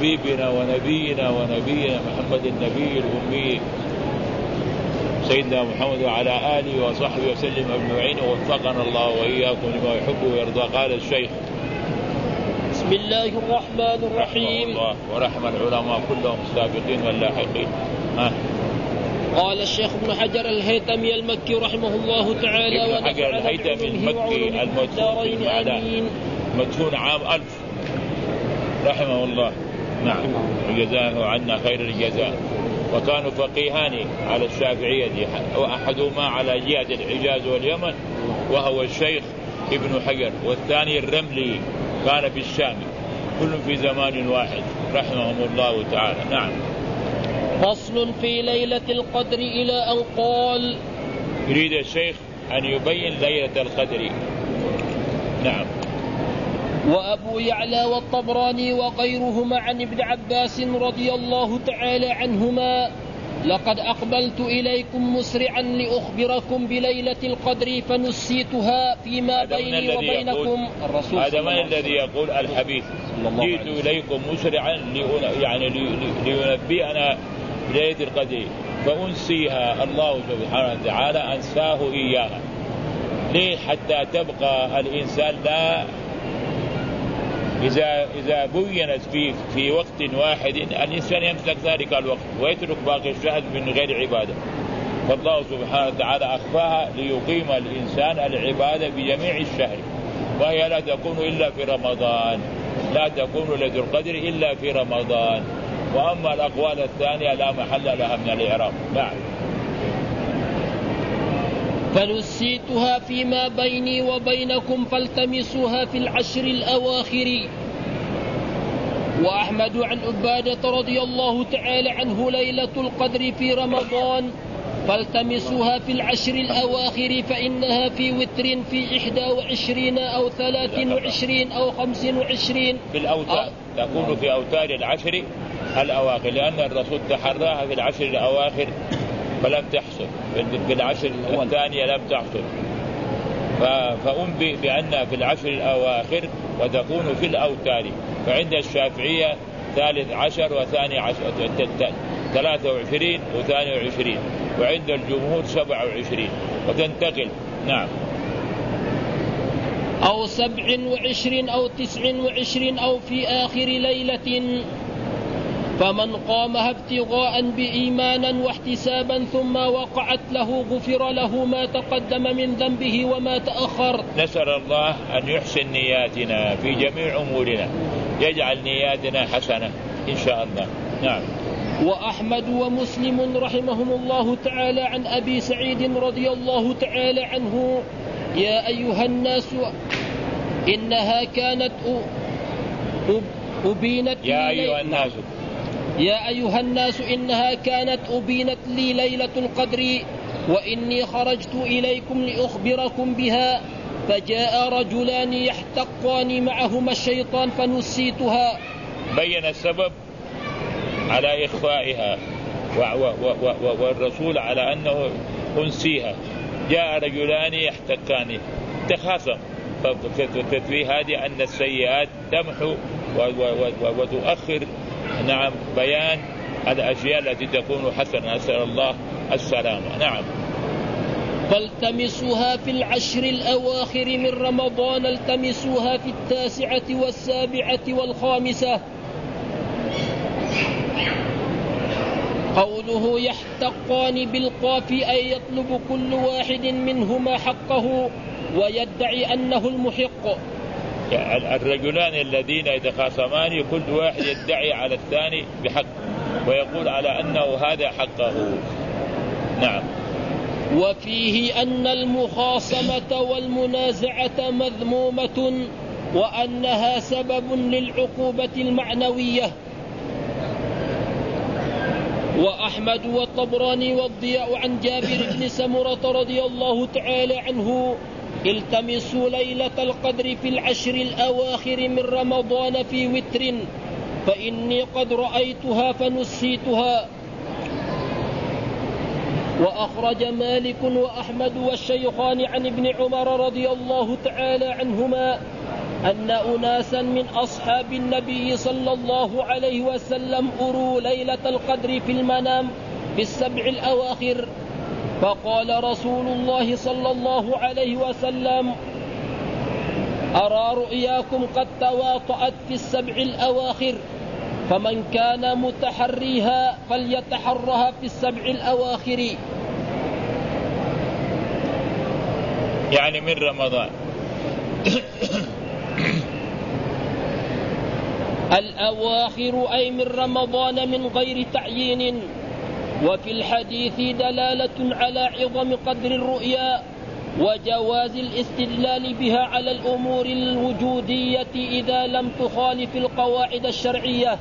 حبيبنا ونبينا محمد النبي الأمي سيدنا محمد وعلى آله وصحبه وسلم أجمعين، ووفقنا الله وإياكم لما يحب ويرضى. قال الشيخ: بسم الله الرحمن الرحيم. الله ورحم العلماء كلهم السابقين واللاحقين. قال الشيخ ابن حجر الهيثمي المكي رحمه الله تعالى: ابن حجر الهيثمي المكي المدفون في المعلى، مدفون عام 1000 رحمه الله. نعم، وجزاه عنا خير الجزاء. وكانوا فقيهان على الشافعية، وأحدهما على جهة الحجاز واليمن وهو الشيخ ابن حجر، والثاني الرملي كان في الشام، كل في زمان واحد رحمهم الله تعالى. نعم. فصل في ليلة القدر إلى أن قال. يريد الشيخ أن يبين ليلة القدر. نعم. وأبو يعلى والطبراني وغيرهما عن ابن عباس رضي الله تعالى عنهما: لقد أقبلت إليكم مسرعا لأخبركم بليلة القدر فنسيتها فيما بيني وبينكم. هذا من الذي يقول الحديث: جئت إليكم مسرعا لينبئنا بليلة القدر فأنسيها. الله سبحانه وتعالى أنساه إياها. ليه؟ حتى تبقى الإنسان لا إذا بينت في وقت واحد الإنسان يمسك ذلك الوقت ويترك باقي الشهر من غير عبادة. فالله سبحانه وتعالى أخفاها ليقيم الإنسان العبادة بجميع الشهر، وهي لا تكون إلا في رمضان، لا تكون ليلة القدر إلا في رمضان. وأما الأقوال الثانية لا محل لها من الإعراب. نعم. فنسيتها فيما بيني وبينكم فالتمسوها في العشر الأواخر. وأحمد عن عبادة رضي الله تعالى عنه: ليلة القدر في رمضان فالتمسوها في العشر الأواخر فإنها في وتر في 21 أو 23 أو 25 في الأوتار، تكون في أوتار العشر الأواخر، لأن الرسول تحراها في العشر الأواخر فلم تحصل، في العشر الثانية لم تحصل، فأنبئ بأنها في العشر الأواخر وتكون في الأوتار. فعند الشافعية 13 وثاني عشر 23 و22، وعند الجمهور 27 وتنتقل. نعم. أو 27 أو 29 أو في آخر ليلة. فمن قامها ابتغاء بإيمانا واحتسابا ثم وقعت له غفر له ما تقدم من ذنبه وما تأخر. نسأل الله أن يحسن نياتنا في جميع أمورنا، يجعل نياتنا حسنة إن شاء الله. نعم. وأحمد ومسلم رحمهم الله تعالى عن أبي سعيد رضي الله تعالى عنه: يا أيها الناس إنها كانت أبينت يا أيها الناس يا أيها الناس إنها كانت أبينت لي ليلة القدر وإني خرجت إليكم لأخبركم بها، فجاء رجلان يحتقان معهما الشيطان فنسيتها. بين السبب على إخفائها والرسول على أنه أنسيها. جاء رجلان يحتقان، تخاصم، في هذه أن السيئات تمحو وتؤخر نعم بيان الأشياء التي تكون حسنة، نسأل الله السلامة. نعم. فالتمسوها في العشر الأواخر من رمضان، التمسوها في 9 و7 و5. قوله يحتقان بالقاف أي يطلب كل واحد منهما حقه ويدعي أنه المحق. الرجلان الذين يتخاصمان كل واحد يدعي على الثاني بحق ويقول على أنه هذا حقه. نعم. وفيه أن المخاصمة والمنازعة مذمومة وأنها سبب للعقوبة المعنوية. وأحمد والطبراني والضياء عن جابر بن سمرة رضي الله تعالى عنه: التمسوا ليلة القدر في العشر الأواخر من رمضان في وتر فإني قد رأيتها فنسيتها. وأخرج مالك وأحمد والشيخان عن ابن عمر رضي الله تعالى عنهما أن أناسا من أصحاب النبي صلى الله عليه وسلم أروا ليلة القدر في المنام في السبع الأواخر، فقال رسول الله صلى الله عليه وسلم: أرى رؤياكم قد تواطأت في السبع الأواخر، فمن كان متحريها فليتحرها في السبع الأواخر. يعني من رمضان. الأواخر أي من رمضان من غير تعيين. وفي الحديث دلالة على عظم قدر الرؤيا وجواز الاستدلال بها على الأمور الوجودية إذا لم تخالف القواعد الشرعية.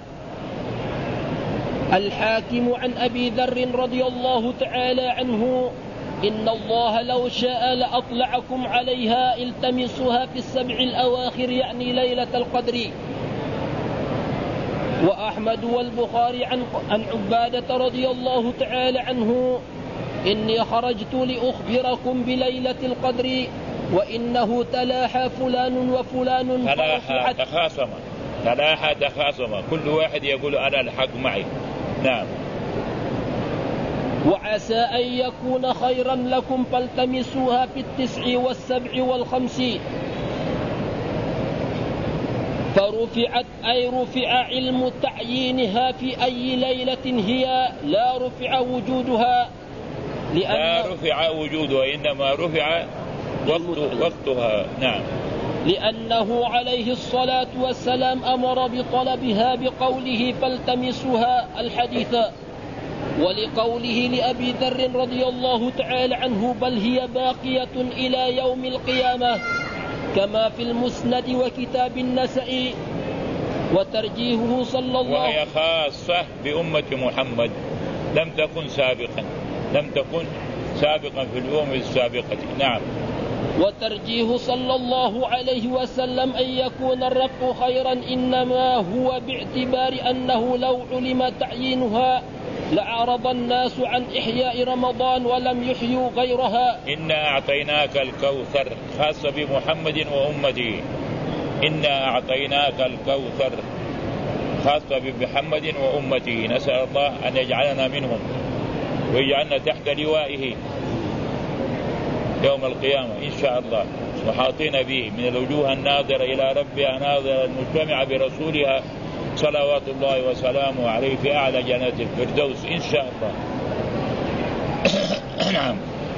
الحاكم عن أبي ذر رضي الله تعالى عنه: إن الله لو شاء لأطلعكم عليها التمسوها في السبع الأواخر، يعني ليلة القدر. وأحمد والبخاري عن عبادة رضي الله تعالى عنه: إني خرجت لأخبركم بليلة القدر وإنه تلاحى فلان وفلان تلاحى تخاصم كل واحد يقول أنا الحق معي. نعم. وعسى أن يكون خيرا لكم فالتمسوها في 9 و7 و5. فرفعت أي رفع علم تعيينها في أي ليلة هي، لا رفع وجودها، لا رفع وجودها إنما رفع وقتها. نعم. لأنه عليه الصلاة والسلام أمر بطلبها بقوله فالتمسوها الحديث، ولقوله لأبي ذر رضي الله تعالى عنه: بل هي باقية إلى يوم القيامة، كما في المسند وكتاب النسائي. وترجيهه صلى الله وهي خاصة بأمة محمد، لم تكن سابقا في الأمم السابقة. نعم. وترجيه صلى الله عليه وسلم أن يكون الرفع خيرا إنما هو باعتبار أنه لو علم تعيينها لأعرض الناس عن إحياء رمضان ولم يحيوا غيرها. إنا أعطيناك الكوثر، خاصة بمحمد وأمته. إنا أعطيناك الكوثر، خاصة بمحمد وأمته. نسأل الله أن يجعلنا منهم ويجعلنا تحت لوائه يوم القيامة إن شاء الله، محاطين به من الوجوه الناظرة إلى ربها ناظرة، المجتمعة برسولها صلوات الله وسلامه عليه في أعلى جنات الفردوس إن شاء الله. نعم.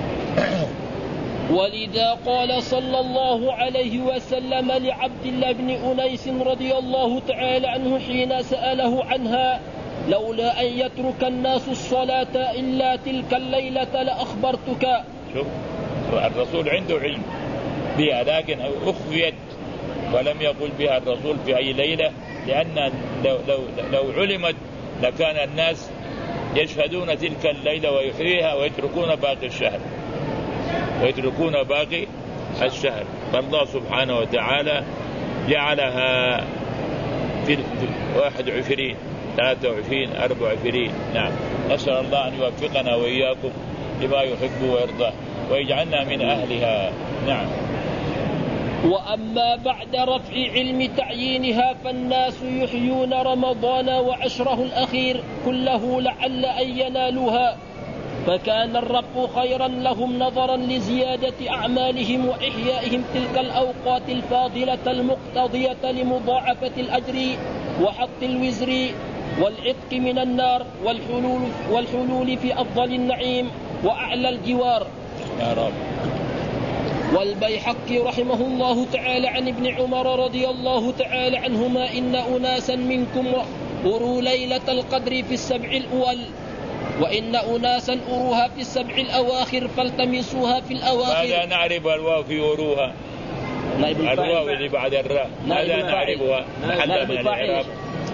ولذا قال صلى الله عليه وسلم لعبد الله بن أنيس رضي الله تعالى عنه حين سأله عنها: لولا أن يترك الناس الصلاة إلا تلك الليلة لأخبرتك. شوف الرسول عنده علم بها، لكن أخفيت ولم يقل بها الرسول في أي ليلة، لأن لو علمت لكان الناس يشهدون تلك الليلة ويحييها ويتركون باقي الشهر. فالله سبحانه وتعالى جعلها في 21 23 24. نعم. نسأل الله أن يوفقنا وإياكم لما يحب ويرضى ويجعلنا من أهلها. نعم. وأما بعد رفع علم تعيينها فالناس يحيون رمضان وعشره الأخير كله لعل أن ينالوها، فكان الرفع خيرا لهم نظرا لزيادة أعمالهم وإحيائهم تلك الأوقات الفاضلة المقتضية لمضاعفة الأجر وحط الوزر والعتق من النار والحلول في أفضل النعيم وأعلى الجوار. يا رب. والبيحقي رحمه الله تعالى عن ابن عمر رضي الله تعالى عنهما: إن أناسا منكم أروا ليلة القدر في السبع الأول، وإن أناسا أروها في السبع الأواخر فالتمسوها في الأواخر. ماذا نعرف الواو في أروها؟ الواو اللي بعد الراء ماذا نعرفها؟ محل من الإعراب.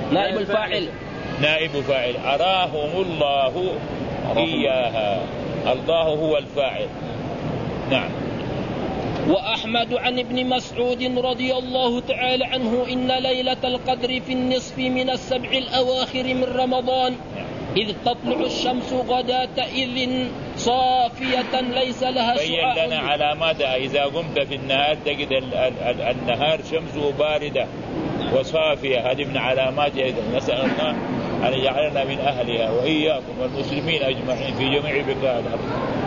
نائب فاعل. أراهم الله إياها، الله هو الفاعل. نعم. وأحمد عن ابن مسعود رضي الله تعالى عنه: إن ليلة القدر في النصف من السبع الأواخر من رمضان، إذ تطلع الشمس غداة إذ صافية ليس لها شعاع. بين لنا علاماتها. إذا قمت في النهار تجد النهار شمسه باردة وصافية، هذه من علاماتها. نسأل الله أن يجعلنا من أهلها وإياكم والمسلمين أجمعين في جميع بقاع الأرض.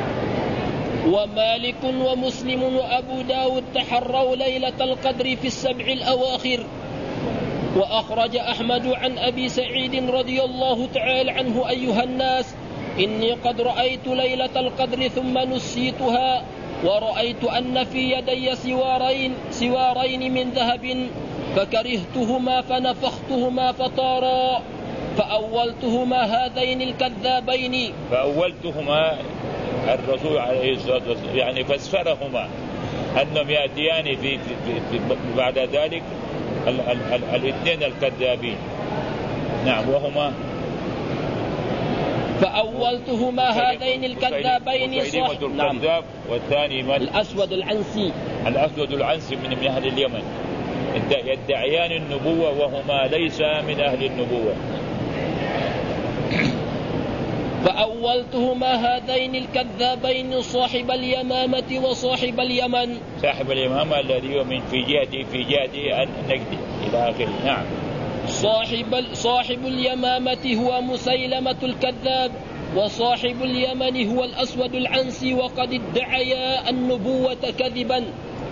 ومالك ومسلم وأبو داود تحروا ليلة القدر في السبع الأواخر. وأخرج أحمد عن أبي سعيد رضي الله تعالى عنه: أيها الناس، إني قد رأيت ليلة القدر ثم نسيتها، ورأيت أن في يدي سوارين من ذهب، فكرهتهما فنفختهما فطارا، فأولتهما هذين الكذابين. فأولتهما الرسول عليه الصلاة والسلام يعني فسرهما أنهم يأتيان في بعد ذلك الاثنين الكذابين. نعم، وهما فأولتهما هذين الكذابين الكذاب والثاني من؟ الأسود العنسي. الأسود العنسي من أهل اليمن، يدعيان النبوة وهما ليس من أهل النبوة. فأولتهما هذين الكذابين صاحب اليمامة وصاحب اليمن. صاحب اليمامة الذي هو من في جهة النجد إلى آخره. نعم. صاحب اليمامة هو مسيلمة الكذاب، وصاحب اليمن هو الأسود العنسي، وقد ادعيا النبوة كذبا.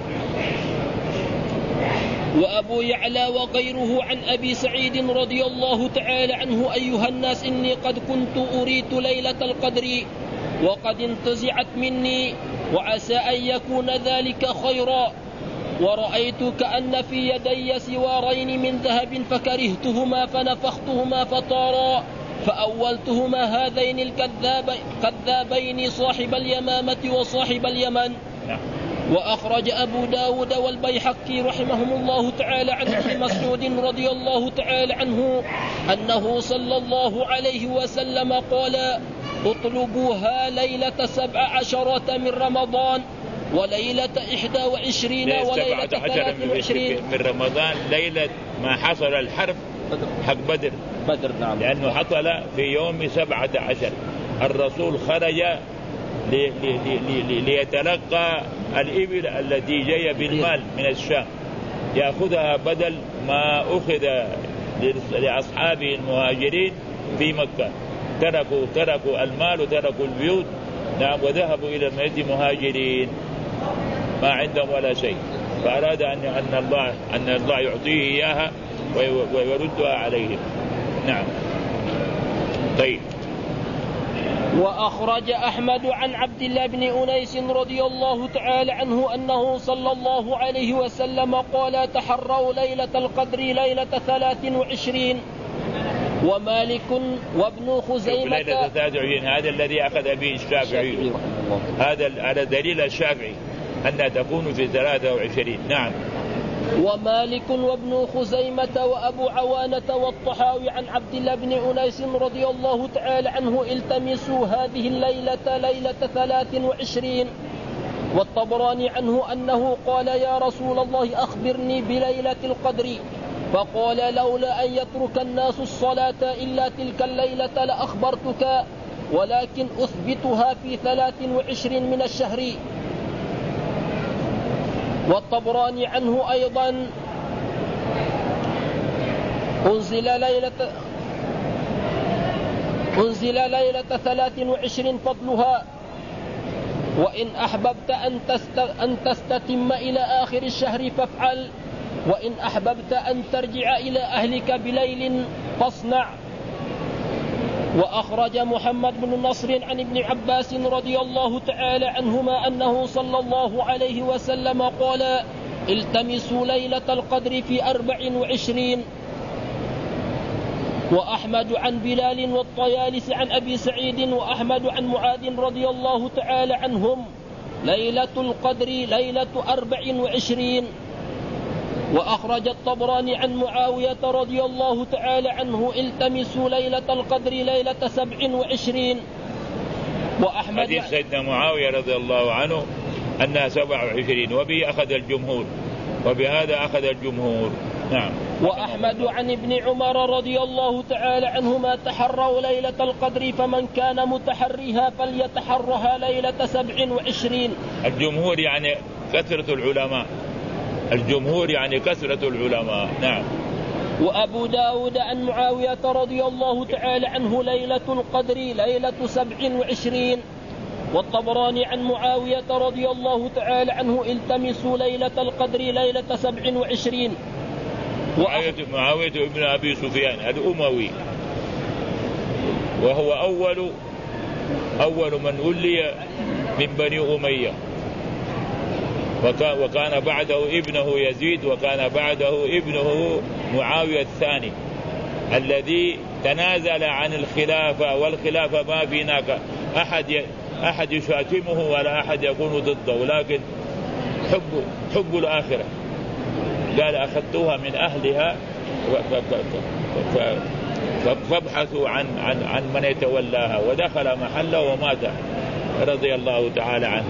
وأبو يعلى وغيره عن أبي سعيد رضي الله تعالى عنه: أيها الناس، إني قد كنت أريت ليلة القدر وقد انتزعت مني، وعسى أن يكون ذلك خيرا، ورأيت كأن في يدي سوارين من ذهب، فكرهتهما فنفختهما فطارا، فأولتهما هذين الكذابين صاحب اليمامة وصاحب اليمن. وأخرج أبو داود والبيحقي رحمهم الله تعالى عن ابن مسعود رضي الله تعالى عنه أنه صلى الله عليه وسلم قال: اطلبوها ليلة 17 من رمضان، وليلة 21 وليلة 23 من رمضان، ليلة ما حصل الحرب حق بدر. نعم. لأنه حصل في يوم 17. الرسول خرج ليتلقى الإبل التي جاية بالمال من الشام، يأخذها بدل ما أخذ لأصحابه المهاجرين في مكة. تركوا المال وتركوا البيوت. نعم. وذهبوا إلى المدينة مهاجرين ما عندهم ولا شيء، فأراد أن الله يعطيه إياها ويردها عليهم. نعم. طيب. وأخرج أحمد عن عبد الله بن أنيس رضي الله تعالى عنه أنه صلى الله عليه وسلم قال: تحروا ليلة القدر ليلة 23. ومالك وابن خزيمة ليلة 23 هذا الذي أخذ به الشافعي. هذا دليل الشافعي أنها تكون في 23. نعم. ومالك وابن خزيمة وأبو عوانة والطحاوي عن عبد الله بن أنيس رضي الله تعالى عنه: التمسوا هذه الليلة ليلة 23. والطبراني عنه أنه قال: يا رسول الله، أخبرني بليلة القدر. فقال: لولا أن يترك الناس الصلاة إلا تلك الليلة لأخبرتك، ولكن أثبتها في 23 من الشهر. والطبراني عنه أيضا: أنزل ليلة 23 فضلها، وإن أحببت أن تستتم إلى آخر الشهر فافعل، وإن أحببت أن ترجع إلى أهلك بليل فاصنع. وأخرج محمد بن نصر عن ابن عباس رضي الله تعالى عنهما أنه صلى الله عليه وسلم قال: التمسوا ليلة القدر في 24. وأحمد عن بلال والطيالس عن أبي سعيد وأحمد عن معاذ رضي الله تعالى عنهم: ليلة القدر ليلة 24. وأخرج الطبراني عن معاوية رضي الله تعالى عنه: التمسوا ليلة القدر ليلة 27. وأحمد حديث سيدنا معاوية رضي الله عنه أنها 27، وبه أخذ الجمهور، وبهذا أخذ الجمهور. نعم. وأحمد عن ابن عمر رضي الله تعالى عنهما تحروا ليلة القدر فمن كان متحريها فليتحرها ليلة 27. الجمهور يعني كثرة العلماء، الجمهور يعني كثرة العلماء. نعم. وأبو داود عن معاوية رضي الله تعالى عنه ليلة القدر ليلة 27. والطبراني عن معاوية رضي الله تعالى عنه التمسوا ليلة القدر ليلة 27. معاوية ابن أبي سفيان الأموي، وهو أول من ولي من بني أمية، وكان بعده ابنه يزيد، وكان بعده ابنه معاوية الثاني الذي تنازل عن الخلافة، والخلافة ما في هناك أحد يشاتمه ولا أحد يكون ضده، ولكن حب الآخرة. قال أخذتها من أهلها فابحثوا عن من يتولاها، ودخل محله ومات رضي الله تعالى عنه.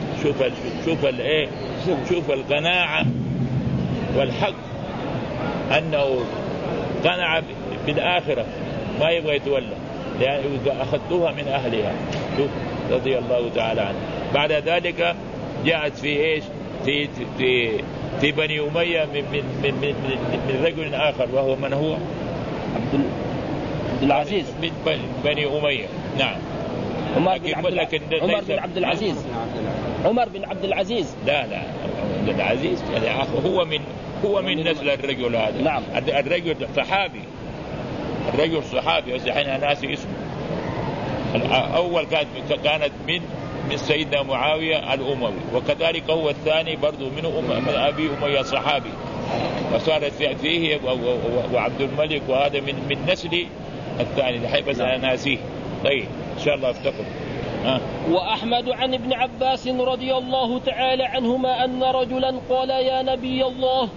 شوف القناعة والحق، أنه قنع بالآخرة ما يبغى يتولى، لأن أخذتها من أهلها. شوف رضي الله تعالى عنه. بعد ذلك جاءت في إيش في بني أمية من رجل آخر، وهو من هو عبد العزيز من بني أمية. نعم. عمر بن عبد العزيز. عمر بن عبد العزيز. لا عبد العزيز هو من نسل الرجل هذا. نعم. الرجل صحابي، الرجل صحابي، بس احنا ناسي اسمه. الأول كانت من سيدنا معاوية الأموي، وكذلك هو الثاني برضو من أبي أمية صحابي، وصارت فيه وعبد الملك، وهذا من نسل الثاني الحين، بس أنا ناسيه. طيب إن شاء الله افتكر. وأحمد عن ابن عباس رضي الله تعالى عنهما أن رجلا قال يا نبي الله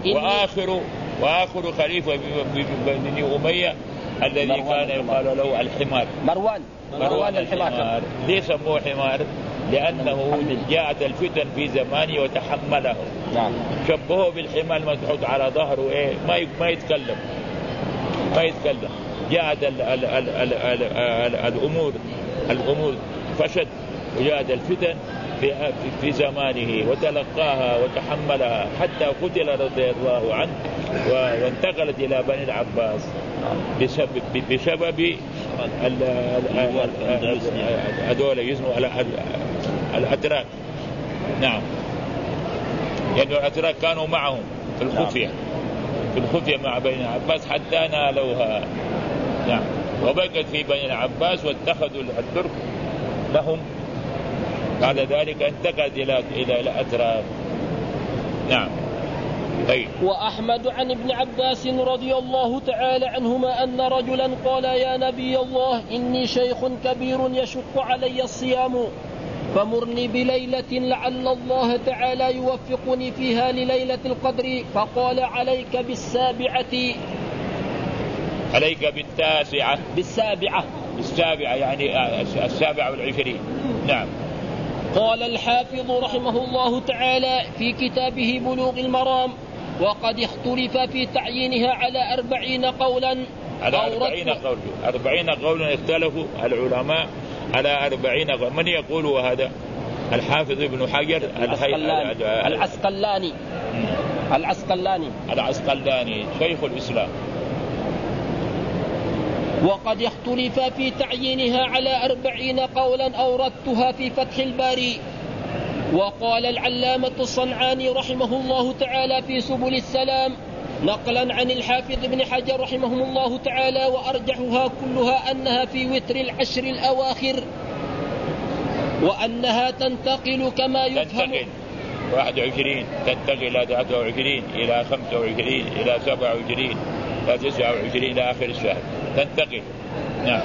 وآخر خليفة بني أمية الذي كان يقال له الحمار، مروان الحمار. ليه سموه حمار؟ لأنه جاءت الفتن في زمانه وتحمله. نعم. شبهه بالحمار المسحوط على ظهره، ما يتكلم. جاءت الأمور فشد، وجاءت الفتن في زمانه وتلقاها وتحملها حتى قتل رضي الله عنه، وانتقلت إلى بني العباس بسبب هذول يسموا الأتراك. نعم. يعني الأتراك كانوا معهم في الخفية مع بني العباس حتى نالوها. نعم. وبقت في بني العباس واتخذوا الترك لهم، بعد ذلك انتقلت إلى الأتراك. نعم. طيب. وأحمد عن ابن عباس رضي الله تعالى عنهما أن رجلا قال يا نبي الله إني شيخ كبير يشق علي الصيام، فمرني بليلة لعل الله تعالى يوفقني فيها لليلة القدر. فقال عليك بالسابعة. عليك بالسابعة يعني 27. نعم. قال الحافظ رحمه الله تعالى في كتابه بلوغ المرام وقد اختلف في تعيينها على 40 قولا. على 40 قولا اختلفوا العلماء على 40 قولا. من يقول هذا؟ الحافظ ابن حجر العسقلاني شيخ الإسلام. وقد اختلف في تعيينها على 40 قولا أوردتها في فتح الباري. وقال العلامة الصنعاني رحمه الله تعالى في سبل السلام نقلا عن الحافظ ابن حجر رحمه الله تعالى وأرجحها كلها أنها في وتر العشر الأواخر، وأنها تنتقل كما يفهم 21 تنتقل إلى 23 إلى 25 إلى 27 إلى 29 إلى آخر الشهر تنتقل. نعم.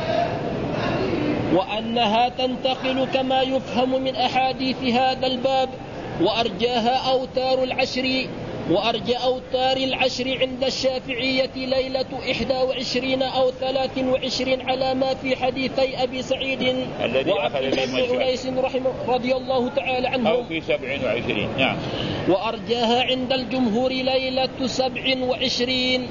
وأنها تنتقل كما يفهم من أحاديث هذا الباب، وأرجاها أوتار العشر وأرجى أوتار العشر عند الشافعية ليلة 21 أو 23 على ما في حديثي أبي سعيد وعبد الله بن عنيس رضي الله تعالى عنه أو في 27. نعم. وأرجاها عند الجمهور ليلة 27.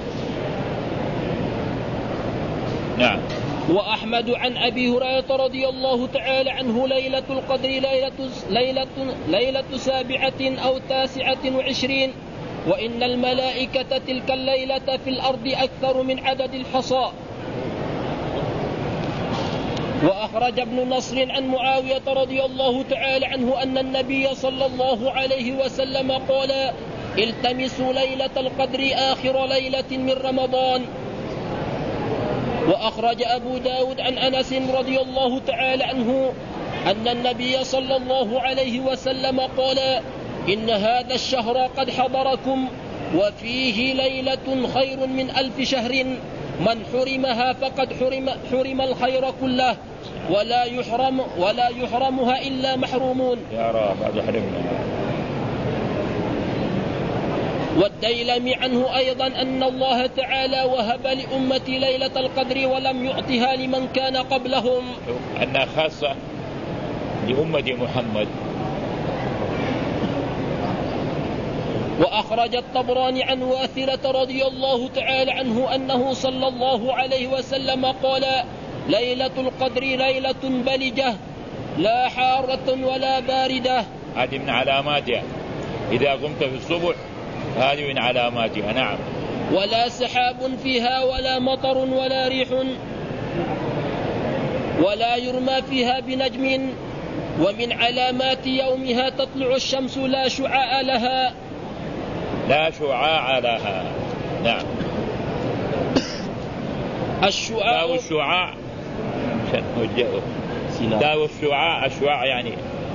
نعم. وأحمد عن أبي هريرة رضي الله تعالى عنه ليلة القدر ليلة 7 أو 29 وإن الملائكة تلك الليلة في الأرض أكثر من عدد الحصى. وأخرج ابن نصر عن معاوية رضي الله تعالى عنه أن النبي صلى الله عليه وسلم قال التمسوا ليلة القدر آخر ليلة من رمضان. وأخرج أبو داود عن أنس رضي الله تعالى عنه أن النبي صلى الله عليه وسلم قال إن هذا الشهر قد حضركم وفيه ليلة خير من 1000 شهر من حرمها فقد حرم الخير كله ولا يحرمها إلا محرومون. يا رب هذا حرمنا. والديلمي عنه أيضا أن الله تعالى وهب لأمتي ليلة القدر ولم يعطها لمن كان قبلهم، أنها خاصة لأمة محمد. وأخرج الطبراني عن واثلة رضي الله تعالى عنه أنه صلى الله عليه وسلم قال ليلة القدر ليلة بلجة لا حارة ولا باردة. هذه من علاماتها إذا قمت في الصبح، هذه من علاماتها. نعم. ولا سحاب فيها ولا مطر ولا ريح ولا يرمى فيها بنجم. ومن علامات يومها تطلع الشمس لا شعاع لها. لا شعاع لها. نعم. الشعاع والشعاع الشعاع يعني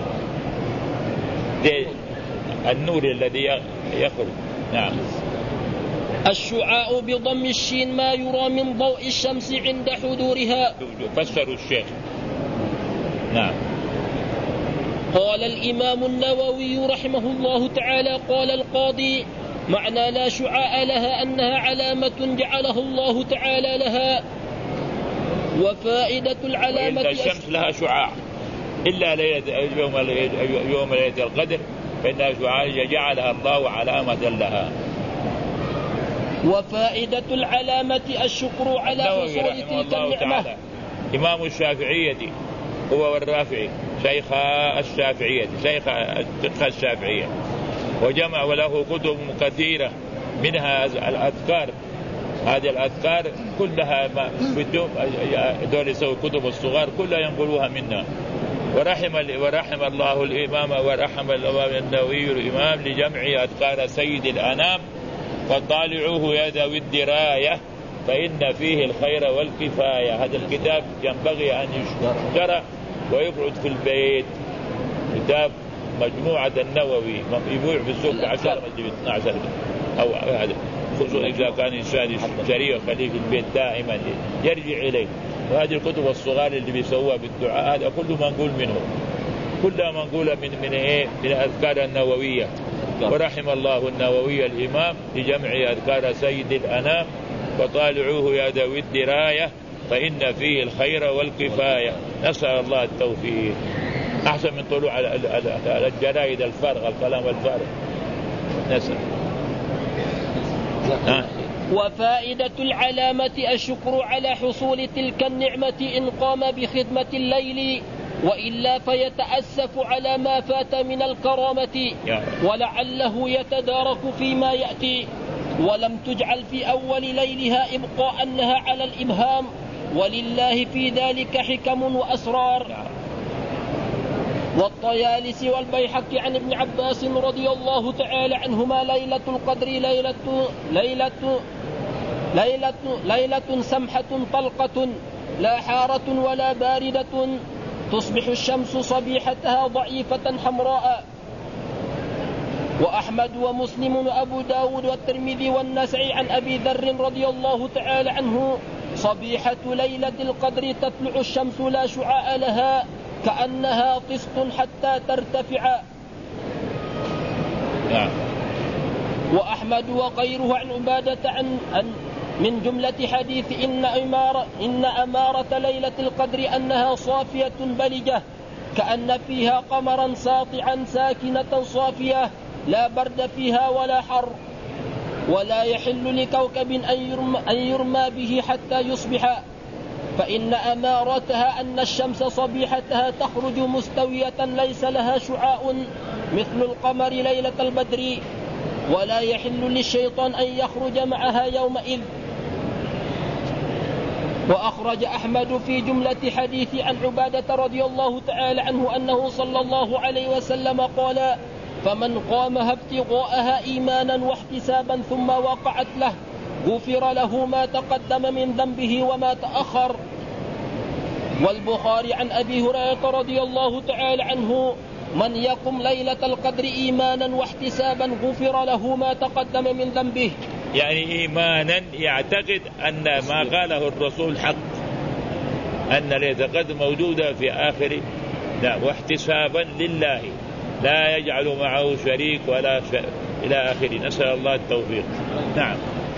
النور الذي يخرج. نعم. الشعاع بضم الشين ما يرى من ضوء الشمس عند حضورها. فسروا الشيخ. نعم. قال الإمام النووي رحمه الله تعالى قال القاضي معنى لا شعاع لها أنها علامة جعلها الله تعالى لها. وفائدة العلامة الشمس لها شعاع إلا يوم ليلة القدر فإنها شعاع جعلها الله علامة لها. وفائدة العلامة الشكر على حصول تلك النعمة. إمام الشافعية هو والرافعي شيخ الشافعية شيخ فقه الشافعية، وجمع وله كتب كثيرة منها الأذكار. هذه الأذكار كلها دول يسوي كتب الصغار كلها ينقلوها منا. ورحم الله الإمام ورحم النووي الإمام لجمع أذكار سيد الأنام فطالعوه يا ذوي الدراية فإن فيه الخير والكفاية. هذا الكتاب ينبغي أن يشترى ويقعد في البيت. كتاب مجموعة النووي يبيع في السوق 10 12 أو هذا، خصوصا إذا كان إنسان شريف خليه في البيت دائما يرجع إليه. وهذه الكتب الصغار اللي بيسووها بالدعاء هذا كله منقول منه، كلها منقولة من الأذكار النووية. ورحم الله النووي الإمام لجمع أذكار سيد الأنام وطالعوه يا ذوي الدراية فإن فيه الخير والكفاية. نسأل الله التوفيق. أحسن من طلوع على الجرائد الفارغة الكلام الفارغ. نسأل. وفائدة العلامة الشكر على حصول تلك النعمة إن قام بخدمة الليل، وإلا فيتأسف على ما فات من الكرامة ولعله يتدارك فيما يأتي. ولم تجعل في أول ليلها إبقاء على الإبهام، ولله في ذلك حكم وأسرار. والطيالسي والبيحقي عن ابن عباس رضي الله تعالى عنهما ليلة القدر ليلة سمحة طلقة لا حارة ولا باردة تصبح الشمس صبيحتها ضعيفة حمراء. وأحمد ومسلم وأبو داود والترمذي والنسعي عن أبي ذر رضي الله تعالى عنه صبيحة ليلة القدر تطلع الشمس لا شعاع لها كأنها قسط حتى ترتفع. أحمد وغيره عن عبادة عن من جملة حديث إن أمارة ليلة القدر أنها صافية بلجة كأن فيها قمرا ساطعا ساكنة صافية لا برد فيها ولا حر، ولا يحل لكوكب أن يرمى به حتى يصبح، فإن أمارتها أن الشمس صبيحتها تخرج مستوية ليس لها شعاع مثل القمر ليلة البدر، ولا يحل للشيطان أن يخرج معها يومئذ. وأخرج أحمد في جملة حديث عن عبادة رضي الله تعالى عنه أنه صلى الله عليه وسلم قال: فمن قامها ابتغاءها إيمانا واحتسابا ثم وقعت له غفر له ما تقدم من ذنبه وما تأخر. والبخاري عن أبي هريرة رضي الله تعالى عنه: من يقم ليلة القدر إيمانا واحتسابا غفر له ما تقدم من ذنبه. يعني إيمانا يعتقد أن ما قاله الرسول حق، أن ليلة القدر موجودة في آخر، واحتسابا لله لا يجعل معه شريك ولا إلى آخره. نسأل الله التوفيق. نعم.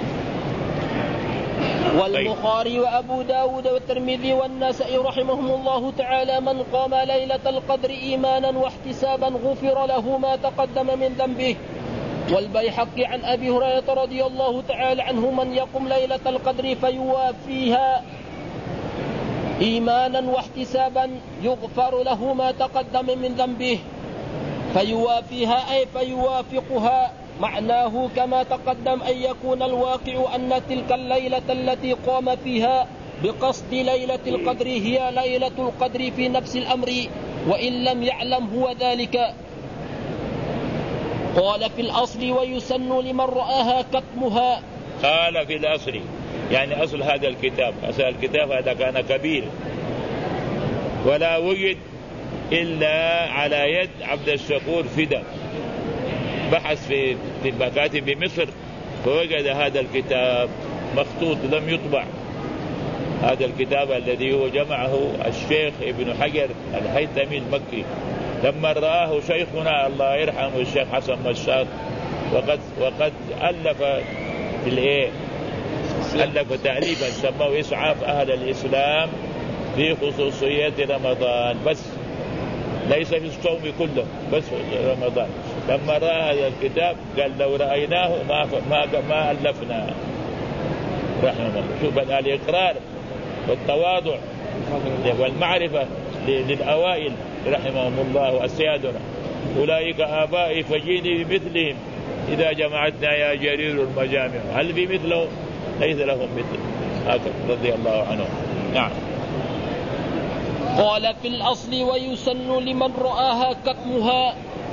والبخاري وأبو داود والترمذي والنسائي رحمهم الله تعالى: من قام ليلة القدر إيمانا واحتسابا غفر له ما تقدم من ذنبه. والبيهقي عن أبي هريرة رضي الله تعالى عنه: من يقم ليلة القدر فيوافيها إيمانا واحتسابا يغفر له ما تقدم من ذنبه. فيوافيها أي فيوافقها، معناه كما تقدم أن يكون الواقع أن تلك الليلة التي قام فيها بقصد ليلة القدر هي ليلة القدر في نفس الأمر، وإن لم يعلم هو ذلك. قال في الأصل: ويسن لمن رآها كتمها. قال في الأصل يعني أصل هذا الكتاب، أصل الكتاب هذا كان كبير ولا وجد إلا على يد عبد الشكور فدا، بحث في المكاتب بمصر فوجد هذا الكتاب مخطوط لم يطبع. هذا الكتاب الذي هو جمعه الشيخ ابن حجر الهيثمي المكي لما رآه شيخنا الله يرحمه الشيخ حسن مشاط، وقد ألف تأليفا سموه إسعاف أهل الإسلام في خصوصيات رمضان، بس ليس في الصوم كله بس رمضان. لما رأى هذا الكتاب قال: لو رأيناه ما ألفنا. رحمه الله. شوف الإقرار والتواضع والمعرفة للأوائل رحمهم الله وأسيادنا. أولئك آبائي فجيني بمثلهم إذا جمعتنا يا جرير المجامع. هل بمثلهم؟ ليس لهم مثل. هكذا رضي الله عنهم. نعم. قال في الأصل: ويسن لمن رآها كتمها.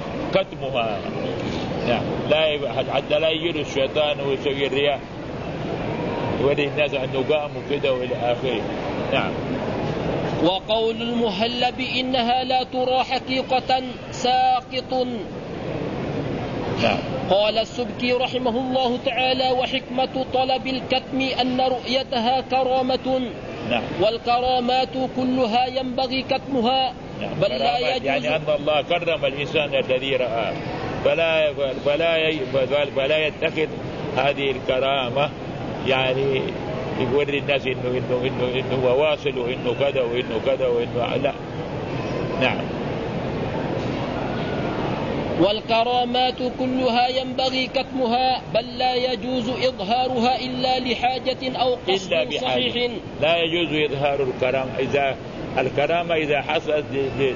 نعم. لا حتى لا يجيل الشيطان ويسوي الرياء يوري الناس أنه قام وكذا وإلى آخره. نعم. وقول المهلب إنها لا ترى حقيقة ساقط. نعم. قال السبكي رحمه الله تعالى: وحكمة طلب الكتم أن رؤيتها كرامة. نعم. والكرامات كلها ينبغي كتمها. نعم. بل لا يجوز، يعني أن الله كرم الإنسان الذي رآه فلا يتخذ هذه الكرامة يعني يوري الناس إنه هو واصل وإنه كذا وإنه كذا وإنه لا. نعم. والكرامات كلها ينبغي كتمها، بل لا يجوز إظهارها إلا لحاجة أو قصد صحيح. لا يجوز إظهار الكرامة إذا حصلت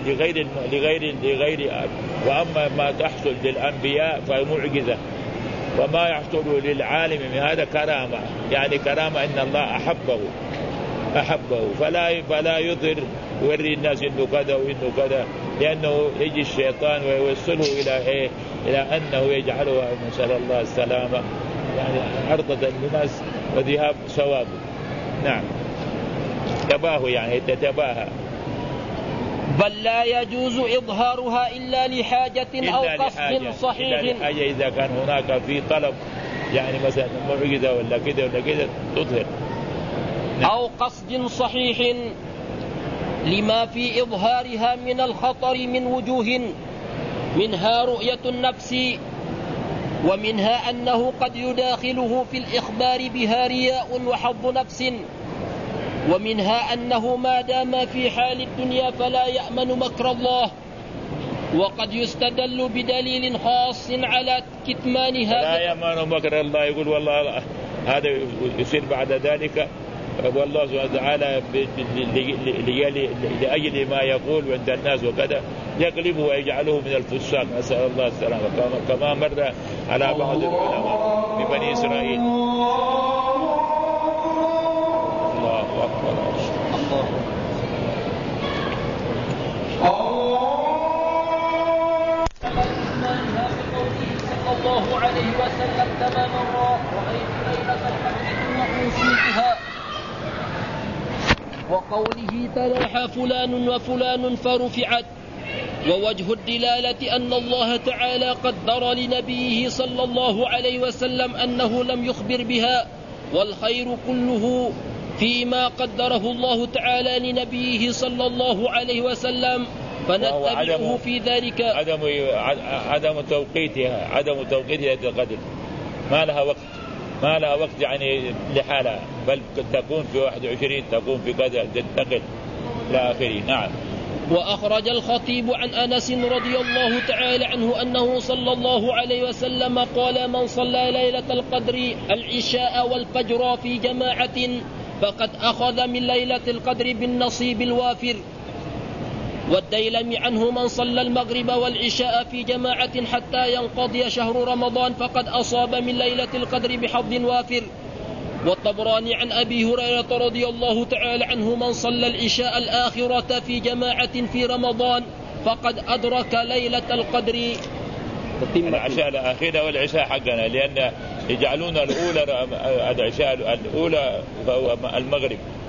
لغير وأما ما تحصل للأنبياء فمعجزة، وما يحصل للعالم من هذا كرامة، يعني كرامة إن الله أحبه فلا يظهر يوري الناس إنه كذا وإنه كذا، لأنه يجي الشيطان ويوصله إلى أنه يجعلها نسأل الله السلامة يعني عرضة للناس وذهاب ثوابه. نعم. تباه يعني تتباهى. بل لا يجوز إظهارها إلا لحاجة أو قصد صحيح. إلا لحاجة إذا كان هناك في طلب يعني مثلا معجزة ولا كذا تظهر. نعم. أو قصد صحيح لما في إظهارها من الخطر من وجوه، منها رؤية النفس ومنها أنه قد يداخله في الإخبار بها رياء وحظ نفس، ومنها أنه ما دام في حال الدنيا فلا يأمن مكر الله. وقد يستدل بدليل خاص على كتمان هذا. لا يأمن مكر الله، يقول والله هذا يصير بعد ذلك، والله سبحانه وتعالى لأجل ما يقول عند الناس وكذا يقلبه ويجعله من الفساق، نسأل الله السلامة، كما مر على بعض العلماء في بني إسرائيل. الله أكبر. صلى الله عليه وسلم كما مر رأيت ليلة القدر ثم أوصيتها، وقوله تلاحى فلان وفلان فرفعت. ووجه الدلالة أن الله تعالى قدر لنبيه صلى الله عليه وسلم أنه لم يخبر بها، والخير كله فيما قدره الله تعالى لنبيه صلى الله عليه وسم، فنتبعه في ذلك. عدم توقيتها القدر، ما لها وقت يعني لحالها، بل تكون في 21 تكون في كذا تنتقل إلى آخره. نعم. وأخرج الخطيب عن أنس رضي الله تعالى عنه أنه صلى الله عليه وسلم قال: من صلى ليلة القدر العشاء والفجر في جماعة فقد أخذ من ليلة القدر بالنصيب الوافر. والديلمي عنه: من صلى المغرب والعشاء في جماعة حتى ينقضي شهر رمضان فقد أصاب من ليلة القدر بحظ وافر. والطبراني عن أبي هريرة رضي الله تعالى عنه: من صلى العشاء الآخرة في جماعة في رمضان فقد أدرك ليلة القدر. العشاء الأخيرة والعشاء حقنا، لأن يجعلون العشاء الأولى فهو المغرب،